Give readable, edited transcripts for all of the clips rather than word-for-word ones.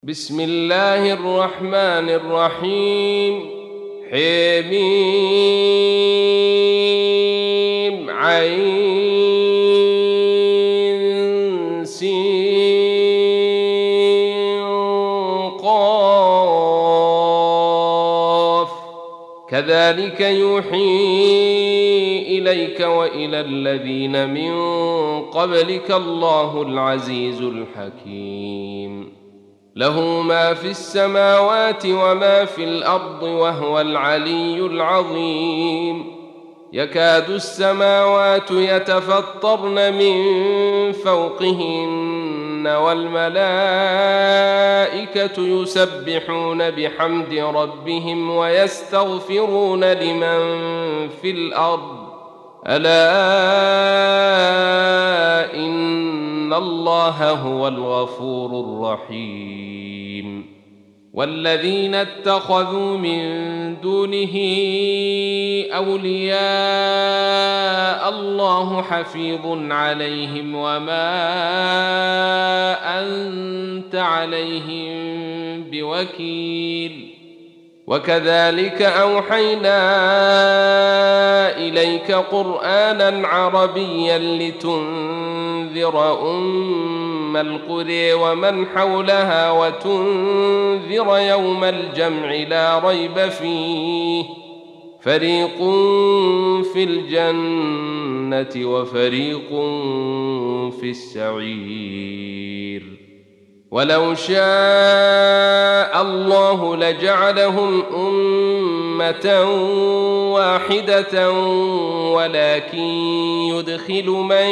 بسم الله الرحمن الرحيم. حميم عين سين قاف كذلك يوحي إليك وإلى الذين من قبلك الله العزيز الحكيم. له ما في السماوات وما في الأرض وهو العلي العظيم. يكاد السماوات يتفطرن من فوقهن والملائكة يسبحون بحمد ربهم ويستغفرون لمن في الأرض ألا إن الله هو الغفور الرحيم. والذين اتخذوا من دونه أولياء الله حفيظ عليهم وما أنت عليهم بوكيل. وكذلك أوحينا إليك قرآنا عربيا لتنذر أم القرى ومن حولها وتنذر يوم الجمع لا ريب فيه فريق في الجنة وفريق في السعير. ولو شاء الله لجعلهم أمة واحدة ولكن يدخل من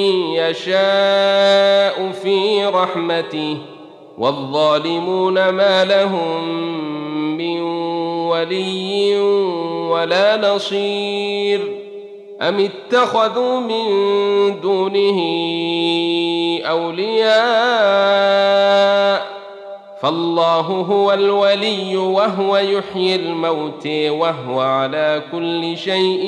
يشاء في رحمته والظالمون ما لهم من ولي ولا نصير. أم اتخذوا من دونه أولياء فالله هو الولي وهو يحيي الموتى وهو على كل شيء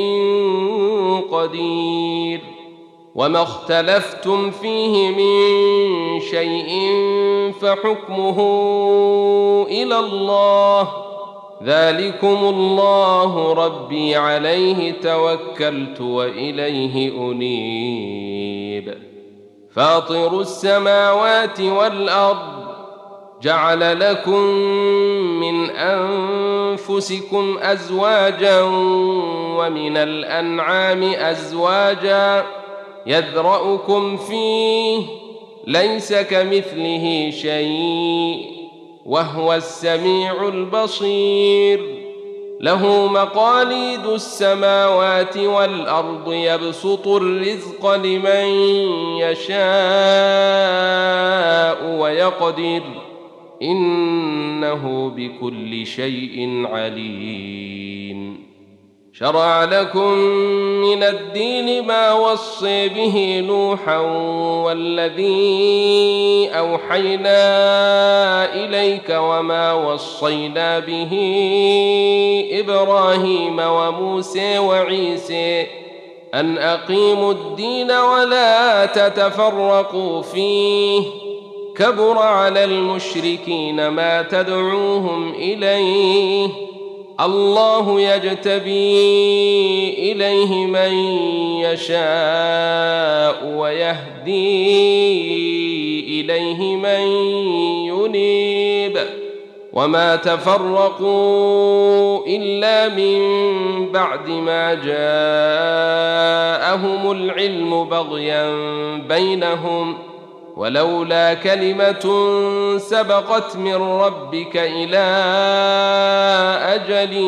قدير. وما اختلفتم فيه من شيء فحكمه إلى الله ذلكم الله ربي عليه توكلت وإليه أنيب. فاطر السماوات والأرض جعل لكم من أنفسكم أزواجا ومن الأنعام أزواجا يذرأكم فيه ليس كمثله شيء وهو السميع البصير. له مقاليد السماوات والأرض يبسط الرزق لمن يشاء ويقدر إنه بكل شيء عليم. شرع لكم من الدين ما وصي به نوحا والذي أوحينا إليك وما وصينا به إبراهيم وموسى وعيسى أن أقيموا الدين ولا تتفرقوا فيه كبر على المشركين ما تدعوهم إليه الله يجتبي إليه من يشاء ويهدي إليه من ينيب. وما تفرقوا إلا من بعد ما جاءهم العلم بغيا بينهم ولولا كلمة سبقت من ربك إلى أجل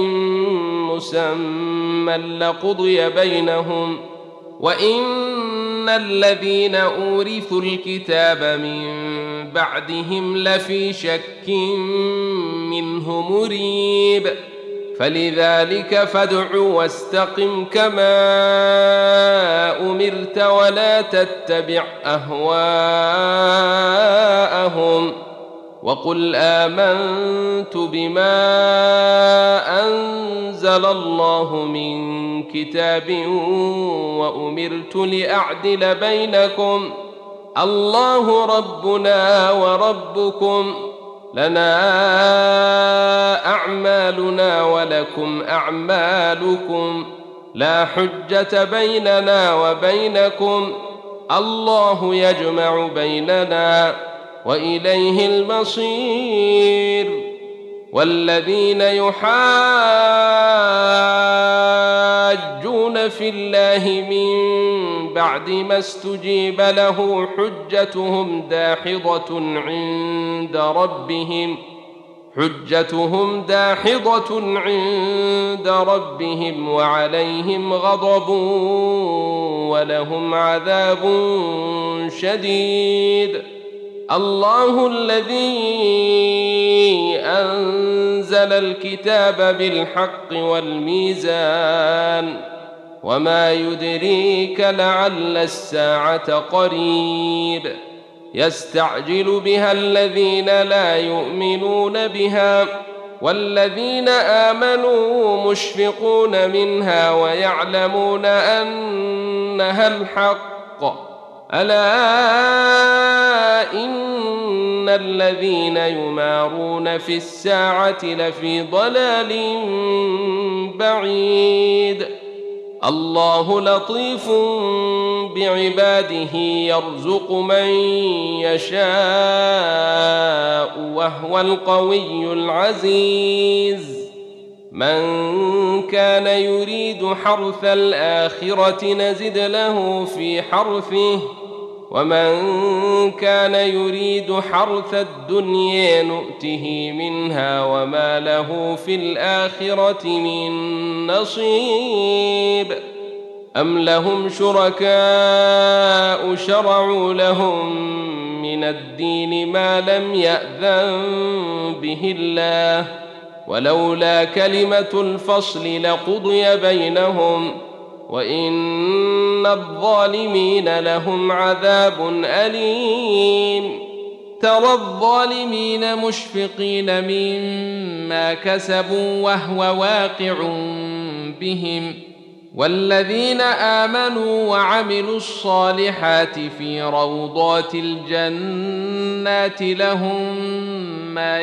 مسمى لقضي بينهم وإن الذين أورثوا الكتاب من بعدهم لفي شك منه مريب. فلذلك فادع واستقم كما أمرت ولا تتبع أهواءهم وقل آمنت بما أنزل الله من كتاب وأمرت لأعدل بينكم الله ربنا وربكم لنا أعمالنا ولكم أعمالكم، لا حجة بيننا وبينكم، الله يجمع بيننا وإليه المصير. والذين يحاجون في الله من بعد ما استجيب له حجتهم داحضة عند ربهم وعليهم غضب ولهم عذاب شديد. الله الذي أنزل الكتاب بالحق والميزان، وما يدريك لعل الساعة قريب، يستعجل بها الذين لا يؤمنون بها، والذين آمنوا مشفقون منها ويعلمون أنها الحق. ألا إن الذين يمارون في الساعة لفي ضلال بعيد. الله لطيف بعباده يرزق من يشاء وهو القوي العزيز. من كان يريد حرث الآخرة نزد له في حرثه، ومن كان يريد حرث الدنيا نؤته منها وما له في الآخرة من نصيب. أم لهم شركاء شرعوا لهم من الدين ما لم يأذن به الله، ولولا كلمة الفصل لقضي بينهم، وإن الظالمين لهم عذاب أليم. ترى الظالمين مشفقين مما كسبوا وهو واقع بهم، والذين آمنوا وعملوا الصالحات في روضات الجنات لهم ما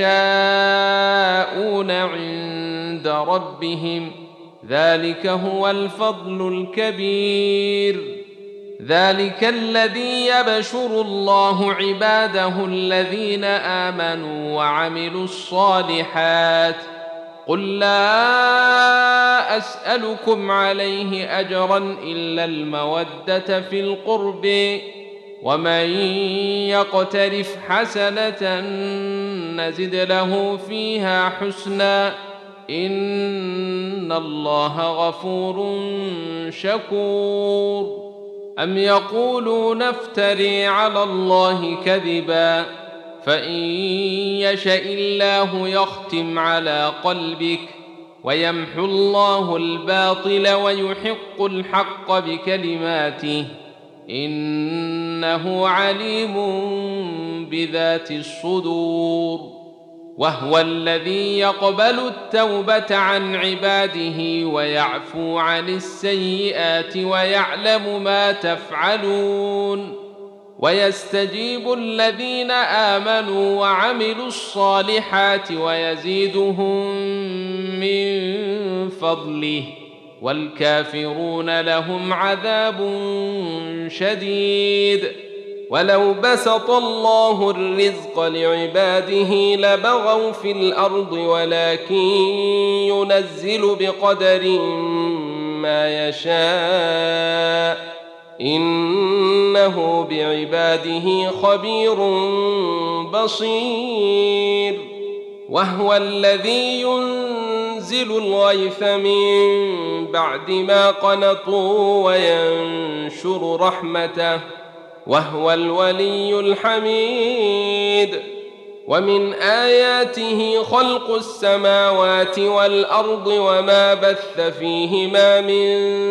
يشاءون عند ربهم، ذلك هو الفضل الكبير. ذلك الذي يبشر الله عباده الذين آمنوا وعملوا الصالحات. قل لا أسألكم عليه أجرا إلا المودة في القرب، ومن يقترف حسنة نزد له فيها حسنا، إن الله غفور شكور. أم يقولون افتري على الله كذبا، فإن يشأ الله يختم على قلبك، ويمحو الله الباطل ويحق الحق بكلماته، إنه عليم بذات الصدور. وهو الذي يقبل التوبة عن عباده ويعفو عن السيئات ويعلم ما تفعلون، ويستجيب الذين آمنوا وعملوا الصالحات ويزيدهم من فضله، والكافرون لهم عذاب شديد. ولو بسط الله الرزق لعباده لبغوا في الأرض، ولكن ينزل بقدر ما يشاء، إنه بعباده خبير بصير. وهو الذي ينزل الغيث من بعد ما قنطوا وينشر رحمته، وهو الولي الحميد. ومن آياته خلق السماوات والأرض وما بث فيهما من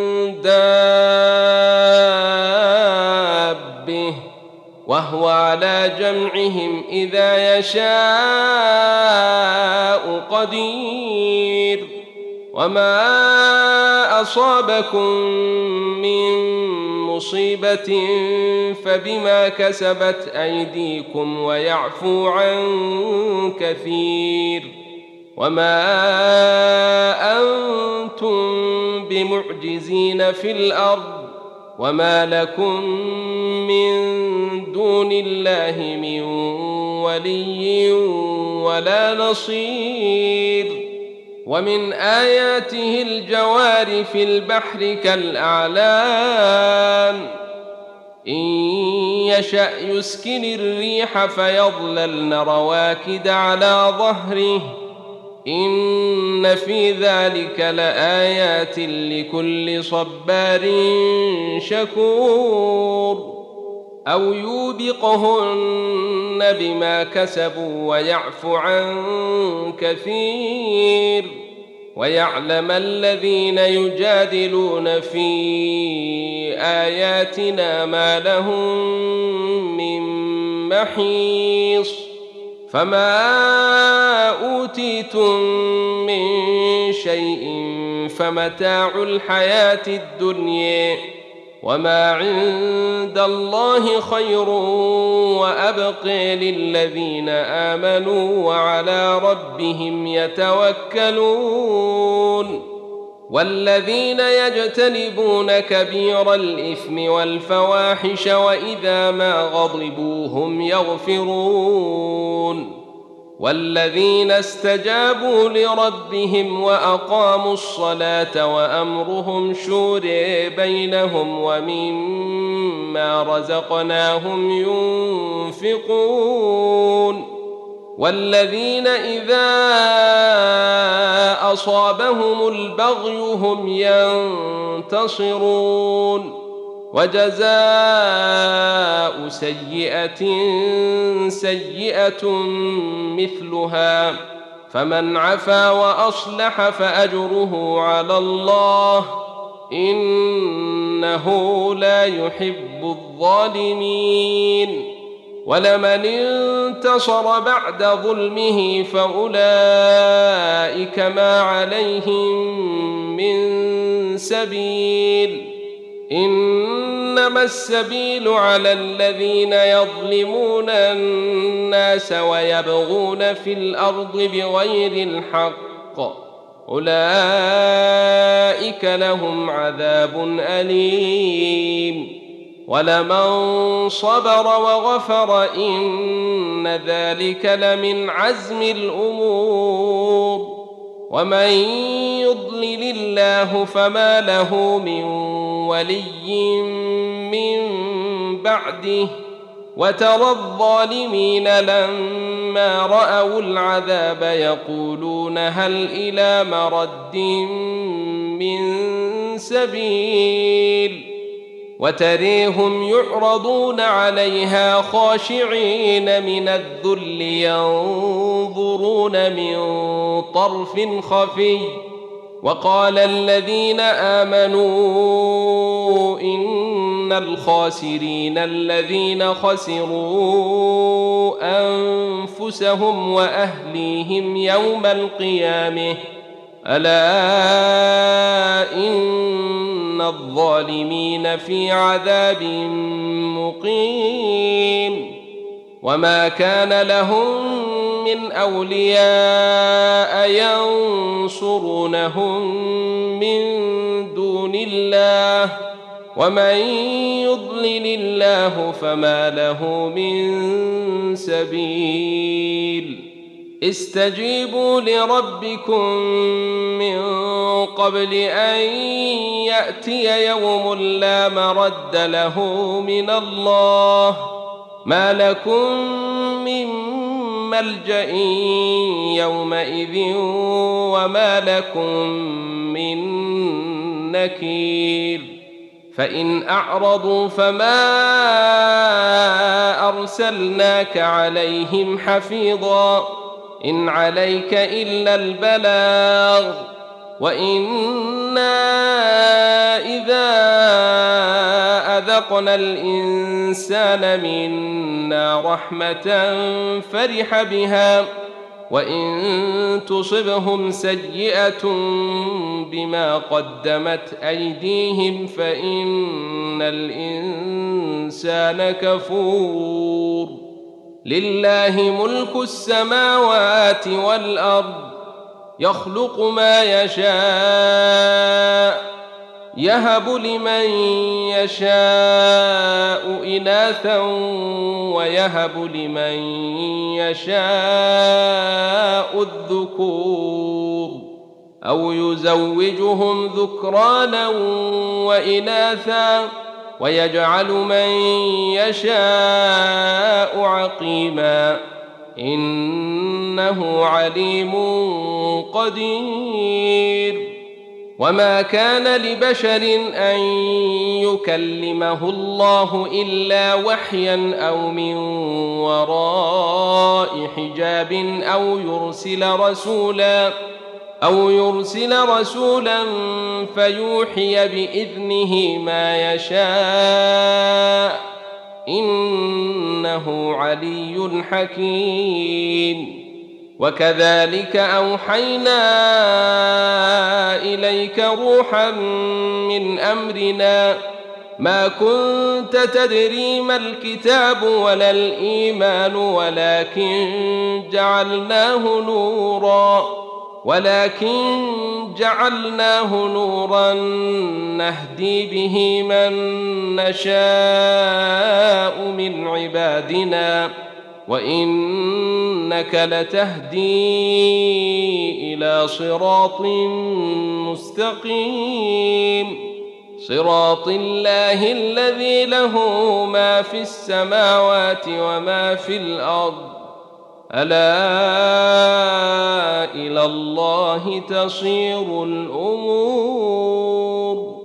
دابة، وهو على جمعهم إذا يشاء قدير. وما أصابكم من مصيبة فبما كسبت أيديكم ويعفو عن كثير وما أنتم بمعجزين في الأرض وما لكم من دون الله من ولي ولا نصير ومن آياته الجوار في البحر كالأعلام إن يشأ يسكن الريح فيظللن رواكد على ظهره إن في ذلك لآيات لكل صبار شكور أو يوبقهن بما كسبوا ويعفو عن كثير ويعلم الذين يجادلون في آياتنا ما لهم من محيص فما أوتيتم من شيء فمتاع الحياة الدنيا وما عند الله خير وأبقى للذين آمنوا وعلى ربهم يتوكلون والذين يجتنبون كبير الإثم والفواحش وإذا ما غضبوا هم يغفرون والذين استجابوا لربهم وأقاموا الصلاة وأمرهم شورى بينهم ومما رزقناهم ينفقون والذين إذا أصابهم البغي هم ينتصرون وجزاء سيئة سيئة مثلها فمن عفا وأصلح فأجره على الله إنه لا يحب الظالمين ولمن انتصر بعد ظلمه فأولئك ما عليهم من سبيل إنما السبيل على الذين يظلمون الناس ويبغون في الأرض بغير الحق أولئك لهم عذاب أليم ولمن صبر وغفر إن ذلك لمن عزم الأمور ومن يضلل الله فما له من ولي من بعده وترى الظالمين لما رأوا العذاب يقولون هل إلى مرد من سبيل وتريهم يعرضون عليها خاشعين من الذل ينظرون من طرف خفي وقال الذين آمنوا إن الخاسرين الذين خسروا أنفسهم وأهليهم يوم القيامة ألا إن الظالمين في عذاب مقيم وما كان لهم من أولياء ينصرونهم من دون الله ومن يضلل الله فما له من سبيل استجيبوا لربكم من قبل أن يأتي يوم لا مرد له من الله ما لكم من ملجأ يومئذ وما لكم من نكير فإن أعرضوا فما أرسلناك عليهم حفيظا إن عليك إلا البلاغ وإنا إذا أذقنا الإنسان منا رحمة فرح بها وإن تصبهم سيئة بما قدمت أيديهم فإن الإنسان كفور. لله ملك السماوات والأرض يخلق ما يشاء يهب لمن يشاء إناثا ويهب لمن يشاء الذكور أو يزوجهم ذكرانا وإناثا ويجعل من يشاء عقيما إنه عليم قدير. وما كان لبشر أن يكلمه الله إلا وحيا أو من وراء حجاب أو يرسل رسولا فيوحي بإذنه ما يشاء إنه علي حكيم. وكذلك أوحينا إليك روحا من أمرنا ما كنت تدري ما الكتاب ولا الإيمان ولكن جعلناه نورا نهدي به من نشاء من عبادنا وإنك لتهدي إلى صراط مستقيم صراط الله الذي له ما في السماوات وما في الأرض ألا إلى الله تصير الأمور.